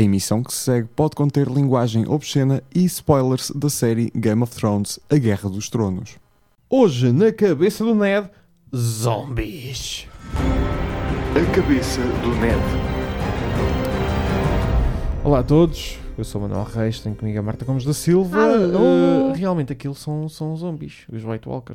A emissão que se segue pode conter linguagem obscena e spoilers da série Game of Thrones, A Guerra dos Tronos. Hoje, na cabeça do Ned, zombies. A cabeça do Ned. Olá a todos, eu sou o Manuel Reis, tenho comigo a Marta Gomes da Silva. Alô. Realmente aquilo são zombies, os White Walkers.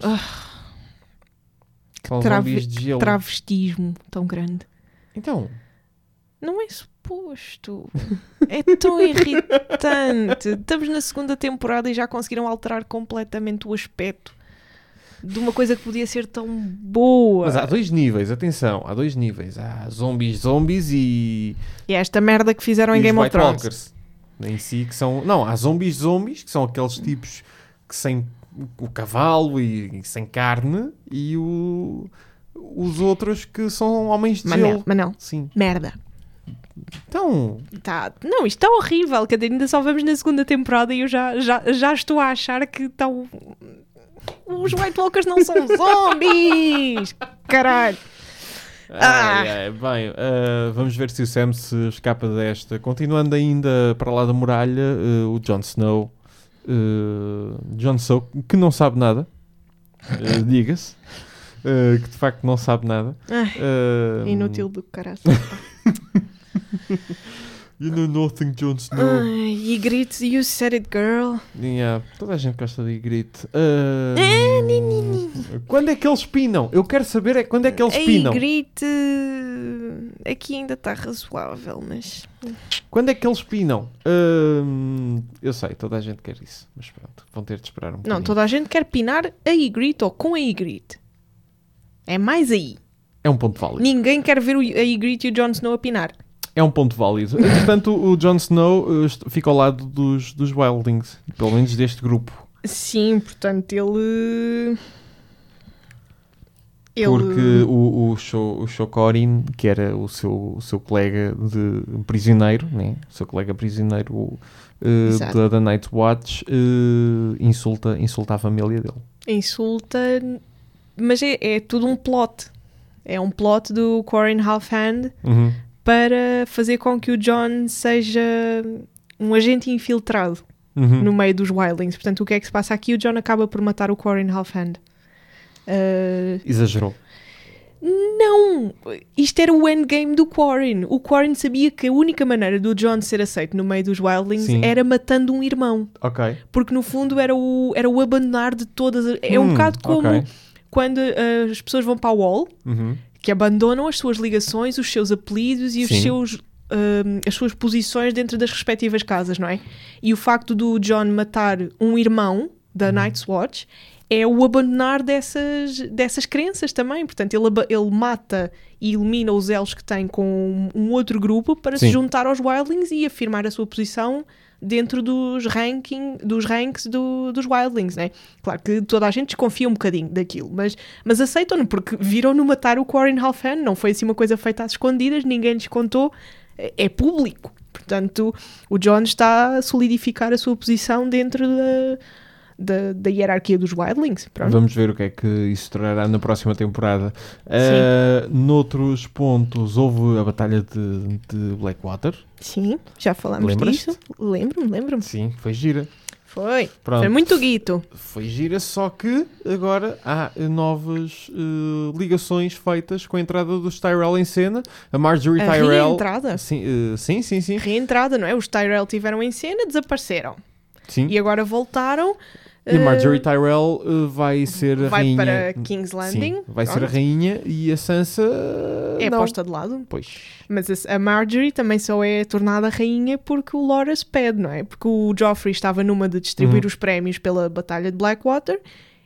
São zombies de gelo. Travestismo tão grande. Então, Não é suposto. É tão irritante. Estamos na segunda temporada e já conseguiram alterar completamente o aspecto de uma coisa que podia ser tão boa. mas há dois níveis, atenção, há dois níveis. Há zombies e E é esta merda que fizeram em os Game of White Thrones. Walkers. Em si, que são... Não, há zombies, que são aqueles tipos que sem o cavalo e sem carne, e os outros que são homens de gelo. Manel, Sim. merda. Então, Não, isto está horrível. Que ainda só vamos na segunda temporada e eu já estou a achar que estão... Os White Walkers não são zombies! Caralho! bem, vamos ver se o Sam se escapa desta. Continuando ainda para lá da muralha, o Jon Snow, que não sabe nada, diga-se, que de facto não sabe nada. Inútil do caralho. You know nothing, Jon Snow. E grito, you said it, girl. Yeah, toda a gente gosta de Ygritte. Quando é que eles pinam? Eu quero saber quando é que eles pinam. Ygritte aqui ainda está razoável, mas... Quando é que eles pinam? Eu sei, toda a gente quer isso. Mas pronto, vão ter de esperar um bocadinho. Não, toda a gente quer pinar a Ygritte ou com a Ygritte. É mais aí. É um ponto válido. Ninguém quer ver a Ygritte e o Jon Snow a pinar. É um ponto válido. Portanto, o Jon Snow fica ao lado dos Wildlings. Pelo menos deste grupo. Sim, portanto, ele... Porque o Shokorin, que era o seu colega de prisioneiro, né? O seu colega prisioneiro da Night Watch, insulta a família dele. Insulta, mas é tudo um plot. É um plot do Quarren Halfhand para fazer com que o Jon seja um agente infiltrado no meio dos Wildlings. Portanto, o que é que se passa aqui? O Jon acaba por matar o Quarren Halfhand. Exagerou. Não! Isto era o endgame do Quarren. O Quarren sabia que a única maneira do Jon ser aceito no meio dos Wildlings era matando um irmão. Ok. Porque no fundo era o abandonar de todas... É um bocado como quando as pessoas vão para a Wall, que abandonam as suas ligações, os seus apelidos e as suas posições dentro das respectivas casas, não é? E o facto do Jon matar um irmão da Night's Watch é o abandonar dessas crenças também. Portanto, ele mata e elimina os elos que tem com um outro grupo para se juntar aos Wildlings e afirmar a sua posição dentro dos ranks dos Wildlings, né? Claro que toda a gente desconfia um bocadinho daquilo, mas aceitam-no porque viram-no matar o Quarren Halfhand. Não foi assim uma coisa feita às escondidas, ninguém lhes contou, é público. Portanto, o Jon está a solidificar a sua posição dentro da hierarquia dos Wildlings. Pronto. Vamos ver o que é que isso trará na próxima temporada. Noutros pontos, houve a batalha de Blackwater. Sim, já falámos disso. Lembro-me. Sim, foi gira. Foi Pronto. muito guito. Foi gira, só que agora há novas ligações feitas com a entrada dos Tyrell em cena. A Marjorie Tyrell... Reentrada? Sim. Reentrada, não é? Os Tyrell estiveram em cena, desapareceram. Sim. E agora voltaram. E a Marjorie Tyrell vai ser a rainha. Vai para King's Landing. Sim, vai ser a rainha e a Sansa é não. posta de lado. Pois. Mas a Marjorie também só é tornada rainha porque o Loras pede, não é? Porque o Joffrey estava numa de distribuir os prémios pela Batalha de Blackwater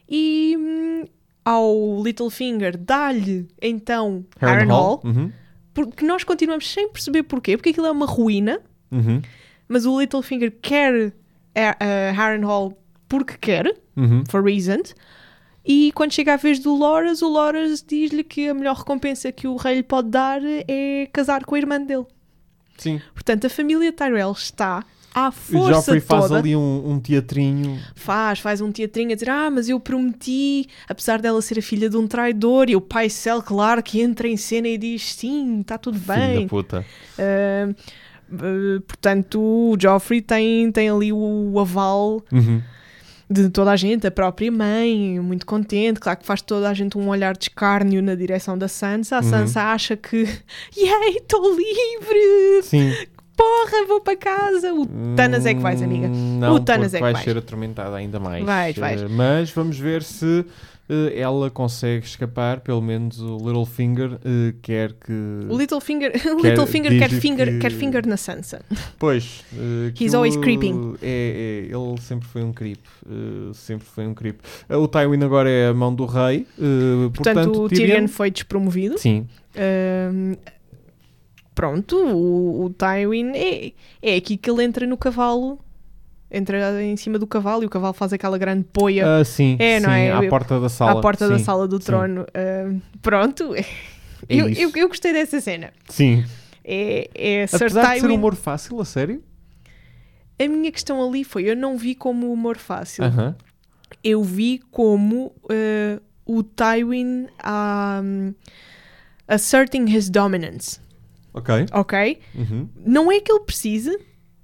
e ao Littlefinger dá-lhe então Harrenhal. Porque nós continuamos sem perceber porquê. Porque aquilo é uma ruína. Mas o Littlefinger quer Harrenhal porque quer, for reasons, e quando chega a vez do Loras, o Loras diz-lhe que a melhor recompensa que o rei lhe pode dar é casar com a irmã dele. Sim. Portanto, a família Tyrell está à força toda. O Joffrey faz toda. ali um teatrinho. Faz um teatrinho a dizer, mas eu prometi, apesar dela ser a filha de um traidor, e o Pycelle, claro, que entra em cena e diz, sim, está tudo bem. Filho da puta. Portanto, o Joffrey tem ali o aval de toda a gente, a própria mãe, muito contente. Claro que faz toda a gente um olhar de escárnio na direção da Sansa. A Sansa acha que, estou livre! Sim. Porra, vou para casa. O Tanas é que vais, amiga. Não, o Tanas é que vai vais ser atormentada ainda mais. Vais. Mas vamos ver se ela consegue escapar. Pelo menos o Littlefinger quer que... O Littlefinger quer finger na Sansa. Pois. He's always creeping. Ele sempre foi um creep. O Tywin agora é a mão do rei. Portanto, o Tyrion foi despromovido. Sim. Pronto, o Tywin é aqui que ele entra no cavalo. Entra em cima do cavalo e o cavalo faz aquela grande poia. Sim, não é? À porta da sala. À porta da sala do trono. Pronto. Eu gostei dessa cena. Sim. Sir Apesar Tywin... de ser humor fácil, a sério? A minha questão ali foi, eu não vi como humor fácil. Eu vi como o Tywin asserting his dominance. Ok? Não é que ele precise,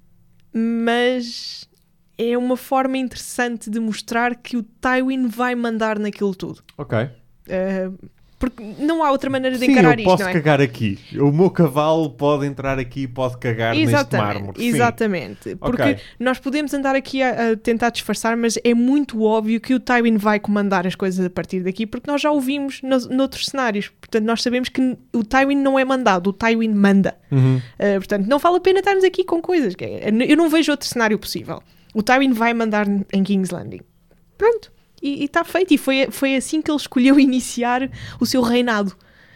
mas é uma forma interessante de mostrar que o Tywin vai mandar naquilo tudo. Porque não há outra maneira de encarar isto, não é? Sim, eu posso cagar aqui. O meu cavalo pode entrar aqui e pode cagar neste mármore. Exatamente. Porque nós podemos andar aqui a tentar disfarçar, mas é muito óbvio que o Tywin vai comandar as coisas a partir daqui, porque nós já o vimos noutros cenários. Portanto, nós sabemos que o Tywin não é mandado, o Tywin manda. Portanto, não vale a pena estarmos aqui com coisas. Eu não vejo outro cenário possível. O Tywin vai mandar em King's Landing. Pronto. E está feito. E foi assim que ele escolheu iniciar o seu reinado.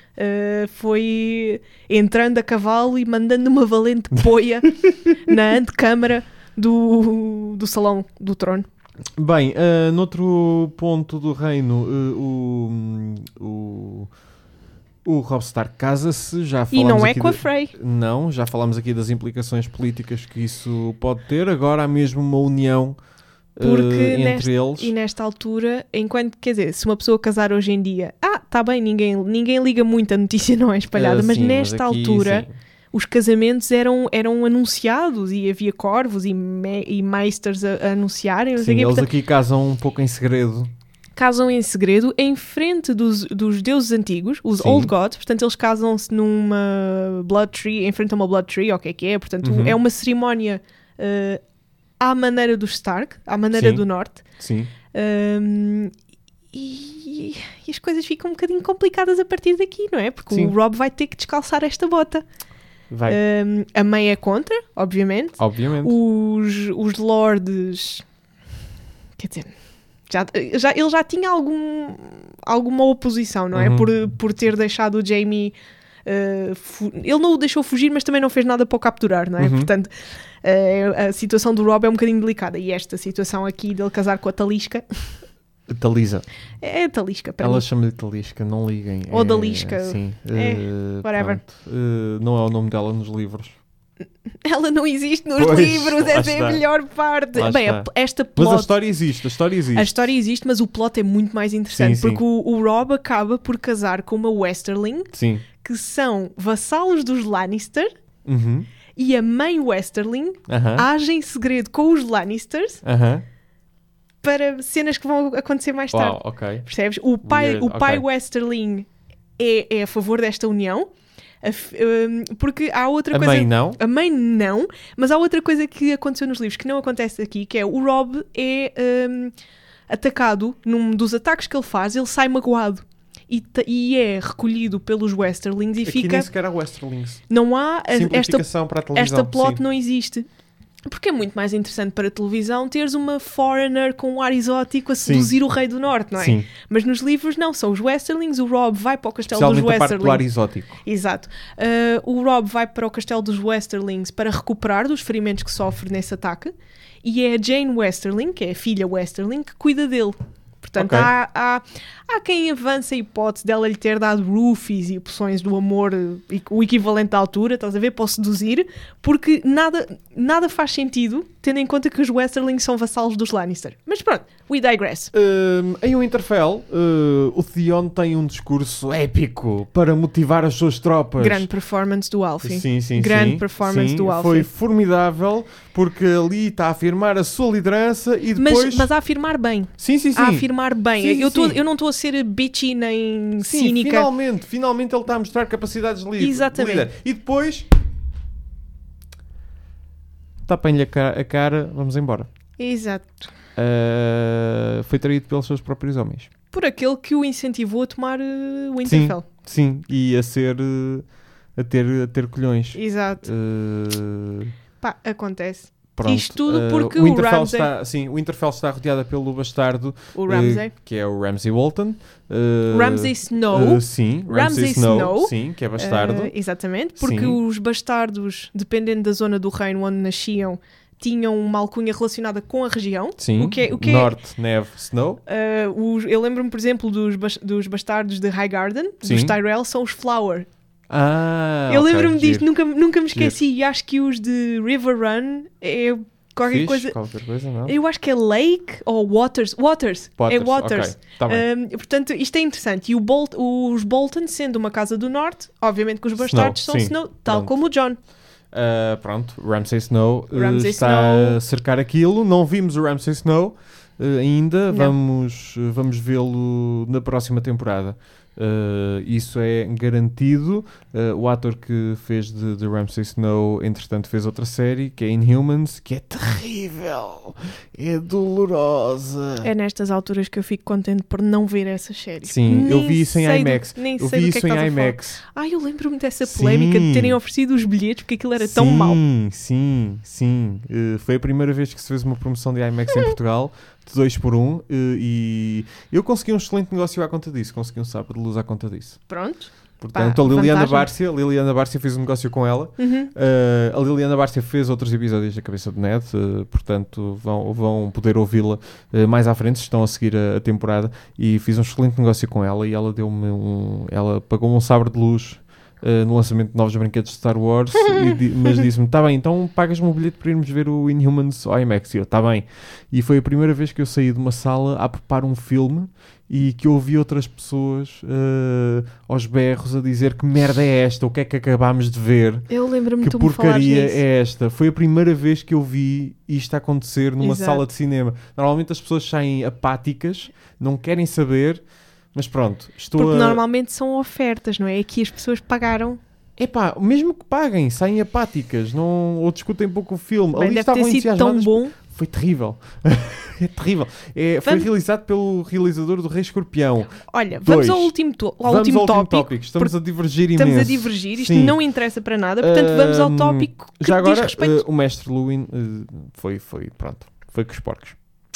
Foi entrando a cavalo e mandando uma valente poia na antecâmara do Salão do Trono. Bem, noutro ponto do reino, o Robb Stark casa-se. Já e não é com a Frey. Não, já falámos aqui das implicações políticas que isso pode ter. Agora há mesmo uma união entre eles. E nesta altura, enquanto, quer dizer, se uma pessoa casar hoje em dia, está bem, ninguém liga muito, a notícia não é espalhada, mas nesta altura os casamentos eram anunciados e havia corvos e meisters a anunciarem. Sim, eles portanto, aqui casam um pouco em segredo. Casam em segredo em frente dos deuses antigos, os Old Gods. Portanto, eles casam-se numa Blood Tree, em frente a uma Blood Tree, o que é. Portanto, é uma cerimónia à maneira dos Stark, à maneira do Norte. Sim. E as coisas ficam um bocadinho complicadas a partir daqui, não é? Porque o Robb vai ter que descalçar esta bota. Vai. A mãe é contra, obviamente. Os lords... Quer dizer... ele já tinha alguma oposição, não é? Por ter deixado o Jaime... ele não o deixou fugir, mas também não fez nada para o capturar, não é? Portanto, a situação do Robb é um bocadinho delicada. E esta situação aqui dele casar com a Talisca... Talisa. É a Talisca, para ela chama-lhe Talisca, não liguem. Ou Dalisca. Sim. Whatever. Não é o nome dela nos livros. Ela não existe nos livros, essa é a melhor parte. Bem, esta plot... Mas a história existe. A história existe, mas o plot é muito mais interessante. Porque o Robb acaba por casar com uma Westerling, que são vassalos dos Lannister, e a mãe Westerling age em segredo com os Lannisters para cenas que vão acontecer mais tarde. Percebes? O pai Westerling é a favor desta união. Porque há outra coisa... A mãe não, mas há outra coisa que aconteceu nos livros que não acontece aqui, que é o Robb é atacado num dos ataques que ele faz, ele sai magoado e é recolhido pelos Westerlings e aqui fica... nem sequer há Westerlings. Não há... Simplificação para a televisão. Esta plot não existe. Porque é muito mais interessante para a televisão teres uma foreigner com um ar exótico a seduzir o Rei do Norte, não é? Sim. Mas nos livros não, são os Westerlings, o Robb vai para o castelo dos Westerlings. Parte do ar exótico. Exato. O Robb vai para o castelo dos Westerlings para recuperar dos ferimentos que sofre nesse ataque e é a Jane Westerling, que é a filha Westerling, que cuida dele. Portanto, há quem avance a hipótese dela lhe ter dado roofies e poções do amor, o equivalente da altura, estás a ver, para o seduzir, porque nada faz sentido tendo em conta que os Westerlings são vassalos dos Lannister. Mas pronto, we digress. Em Winterfell, o Theon tem um discurso épico para motivar as suas tropas. Grande performance do Alfie. Sim. Grande performance do Alfie. Foi formidável, porque ali está a afirmar a sua liderança e depois... Mas a afirmar bem. Sim. A afirmar bem. Sim. Eu não estou a ser bitchy nem Sim, cínica. Finalmente ele está a mostrar capacidades de Exatamente. líder. E depois... tapem-lhe a cara, vamos embora. Exato. Foi traído pelos seus próprios homens. Por aquele que o incentivou a tomar Winterfell. Sim, e a ser... a ter colhões. Exato. Pá, acontece. Pronto. Isto tudo porque o Winterfell Ramsay... o Winterfell está rodeada pelo bastardo... O Ramsay. que é o Ramsay Bolton. Ramsay Snow. Sim, Ramsay Snow. Sim, que é bastardo. Exatamente, porque os bastardos, dependendo da zona do reino onde nasciam, tinham uma alcunha relacionada com a região. Sim, o que Norte, Neve, Snow. Eu lembro-me, por exemplo, dos bastardos de Highgarden, dos Tyrell, são os Flower. Eu lembro-me disto, nunca me esqueci. E acho que os de River Run é qualquer coisa, não? Eu acho que é Lake ou Waters. É Waters. Okay. Tá bem. Portanto, isto é interessante. E os Bolton, sendo uma casa do norte, obviamente que os bastardos são Snow, tal como o Jon. Ramsay Snow está a cercar aquilo. Não vimos o Ramsay Snow ainda. Vamos vê-lo na próxima temporada. Isso é garantido. O ator que fez de Ramsay Snow, entretanto, fez outra série que é Inhumans, que é terrível, é dolorosa. É nestas alturas que eu fico contente por não ver essa série. Sim, eu vi isso em IMAX. Eu vi isso em IMAX. Eu lembro-me dessa polémica de terem oferecido os bilhetes porque aquilo era tão mau. Sim. Foi a primeira vez que se fez uma promoção de IMAX em Portugal, de 2 por 1, e eu consegui um excelente negócio à conta disso. Consegui um sabre de luz à conta disso. Pronto. Portanto, a Liliana Bárcia fez um negócio com ela. A Liliana Bárcia fez outros episódios da Cabeça de Ned, portanto vão poder ouvi-la mais à frente, estão a seguir a temporada, e fiz um excelente negócio com ela, e ela ela pagou-me um sabre de luz no lançamento de novos brinquedos de Star Wars, mas disse-me, está bem, então pagas-me um bilhete para irmos ver o Inhumans ao IMAX. E eu, está bem. E foi a primeira vez que eu saí de uma sala a preparar um filme e que ouvi outras pessoas aos berros a dizer que merda é esta, o que é que acabámos de ver, eu lembro-me que porcaria é esta. Foi a primeira vez que eu vi isto acontecer numa sala de cinema. Normalmente as pessoas saem apáticas, não querem saber. Mas pronto, porque normalmente são ofertas, não é? Aqui as pessoas pagaram. Epá, mesmo que paguem, saem apáticas, ou discutem pouco o filme. Bem, ali deve ter sido tão bom. Foi terrível. É terrível. Foi realizado pelo realizador do Rei Escorpião. Olha, vamos ao último tópico. Estamos a divergir imenso. Estamos a divergir, isto não interessa para nada, portanto vamos ao tópico que já agora, diz respeito. O mestre Luwin foi com os porcos.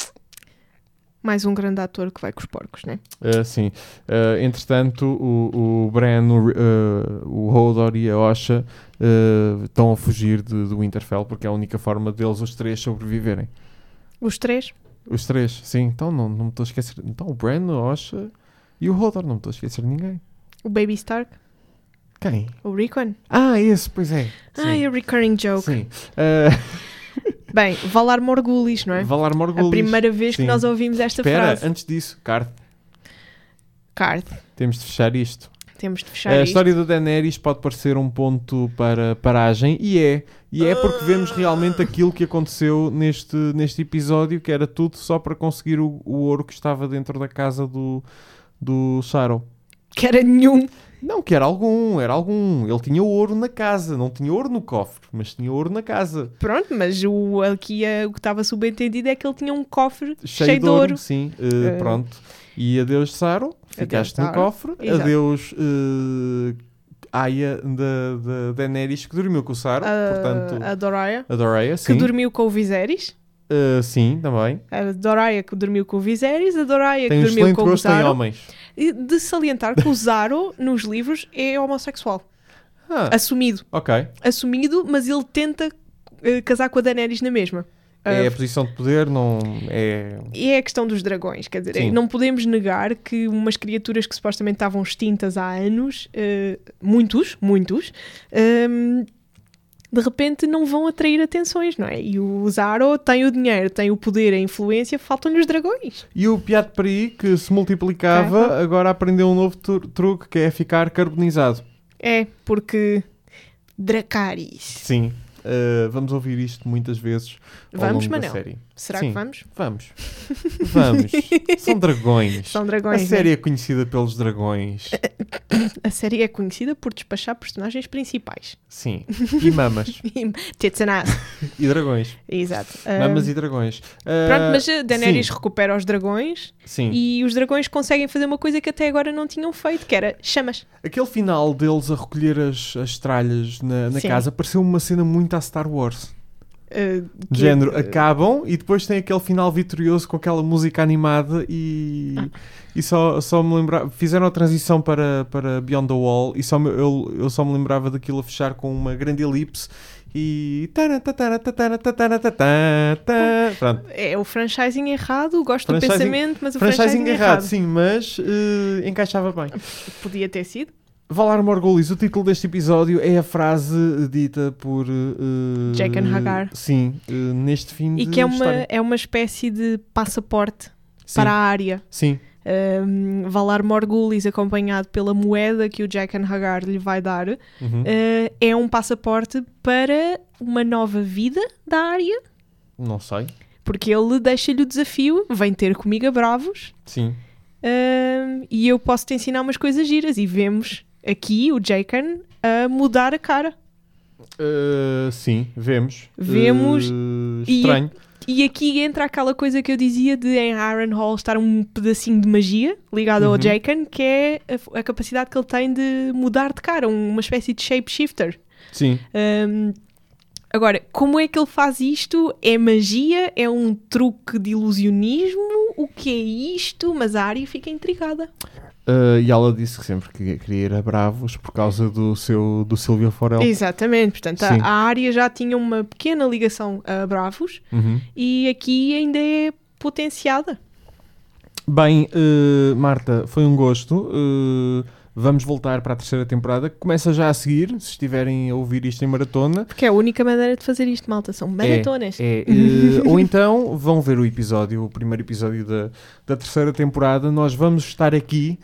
Mais um grande ator que vai com os porcos, né? Sim. Entretanto, o Bran, o Hodor e a Osha estão a fugir do Winterfell, porque é a única forma deles, os três, sobreviverem. Os três? Os três, sim. Então não me estou a esquecer. Então o Bran, a Osha e o Hodor, não me estou a esquecer de ninguém. O Baby Stark? Quem? O Rickon? Esse, pois é. Sim. A recurring joke. Sim. Bem, Valar Morghulis, não é? Valar Morghulis. A primeira vez que nós ouvimos esta frase. Antes disso, Card. Temos de fechar isto. isto. A história da Daenerys pode parecer um ponto para paragem, e é porque vemos realmente aquilo que aconteceu neste episódio, que era tudo só para conseguir o ouro que estava dentro da casa do Saro. Que era nenhum. Não, que era algum. Ele tinha ouro na casa, não tinha ouro no cofre, mas tinha ouro na casa. Pronto, mas o que estava subentendido é que ele tinha um cofre cheio de ouro. Sim, pronto. E adeus, Saro, ficaste no cofre. Exato. Adeus, Arya da Daenerys, que dormiu com o Saro. Portanto, a Doraia, sim. Que dormiu com o Viserys. Sim, também. A Doraia que dormiu com o Viserys, a Doraia tem que dormiu com o Zaro. Tem homens. E de salientar que o Zaro, nos livros, é homossexual. Assumido. Ok. Assumido, mas ele tenta casar com a Daenerys na mesma. É a posição de poder, não é... E é a questão dos dragões, quer dizer, não podemos negar que umas criaturas que supostamente estavam de repente não vão atrair atenções, não é? E o Zaro tem o dinheiro, tem o poder, a influência, faltam-lhe os dragões. E o Piat Peri, que se multiplicava, agora aprendeu um novo truque, que é ficar carbonizado. É, porque Dracarys. Sim. Vamos ouvir isto muitas vezes ao longo da série. Será que vamos? Vamos. São dragões. São dragões. A série é conhecida pelos dragões. A série é conhecida por despachar personagens principais. Sim. E mamas. Tits and ass. E dragões. Exato. Mamas e dragões. Pronto, mas a Daenerys recupera os dragões. Sim. E os dragões conseguem fazer uma coisa que até agora não tinham feito, que era chamas. Aquele final deles a recolher as tralhas na casa pareceu uma cena muito à Star Wars. De género, acabam e depois tem aquele final vitorioso com aquela música animada e só me lembrava, fizeram a transição para Beyond the Wall e eu só me lembrava daquilo a fechar com uma grande elipse e pronto. É o franchising errado, gosto do pensamento, mas o franchising errado. Sim, mas encaixava bem. Podia ter sido. Valar Morghulis, o título deste episódio é a frase dita por Jaqen H'ghar. Sim, neste fim de história. E que é uma espécie de passaporte para a área. Sim. Valar Morghulis, acompanhado pela moeda que o Jaqen H'ghar lhe vai dar, é um passaporte para uma nova vida da área. Não sei. Porque ele deixa-lhe o desafio, vem ter comigo a bravos. Sim. E eu posso te ensinar umas coisas giras. E vemos aqui o Jaqen a mudar a cara. Sim, vemos. Estranho. E aqui entra aquela coisa que eu dizia de em Harrenhal estar um pedacinho de magia ligado ao Jaqen, que é a capacidade que ele tem de mudar de cara, uma espécie de shapeshifter. Sim. Agora, como é que ele faz isto? É magia? É um truque de ilusionismo? O que é isto? Mas a Arya fica intrigada. E ela disse que sempre que queria ir a Bravos por causa do Silvio Forel. Exatamente, portanto a Arya já tinha uma pequena ligação a Bravos e aqui ainda é potenciada. Bem, Marta, foi um gosto. Vamos voltar para a terceira temporada, que começa já a seguir, se estiverem a ouvir isto em maratona. Porque é a única maneira de fazer isto, malta, são maratonas. Ou então vão ver o primeiro episódio da terceira temporada. Nós vamos estar aqui,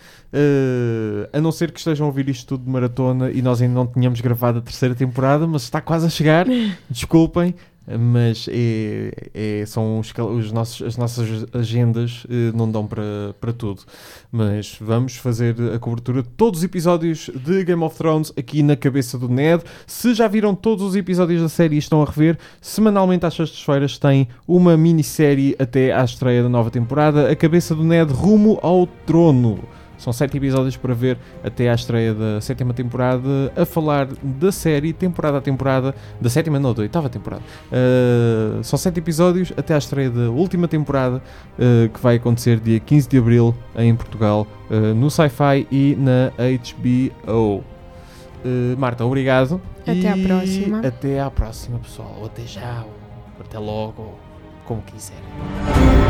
a não ser que estejam a ouvir isto tudo de maratona e nós ainda não tínhamos gravado a terceira temporada, mas está quase a chegar, desculpem. Mas são as nossas agendas não dão para tudo, mas vamos fazer a cobertura de todos os episódios de Game of Thrones aqui na cabeça do Ned. Se já viram todos os episódios da série e estão a rever, semanalmente às sextas-feiras tem uma minissérie até à estreia da nova temporada, A Cabeça do Ned rumo ao trono. São 7 episódios para ver até à estreia da 7ª temporada, a falar da série, temporada a temporada, da 7ª não, da 8ª temporada. São 7 episódios até à estreia da última temporada, que vai acontecer dia 15 de Abril em Portugal, no Sci-Fi e na HBO. Marta, obrigado. Até à próxima. Até à próxima, pessoal. Ou até já, ou até logo, como quiserem.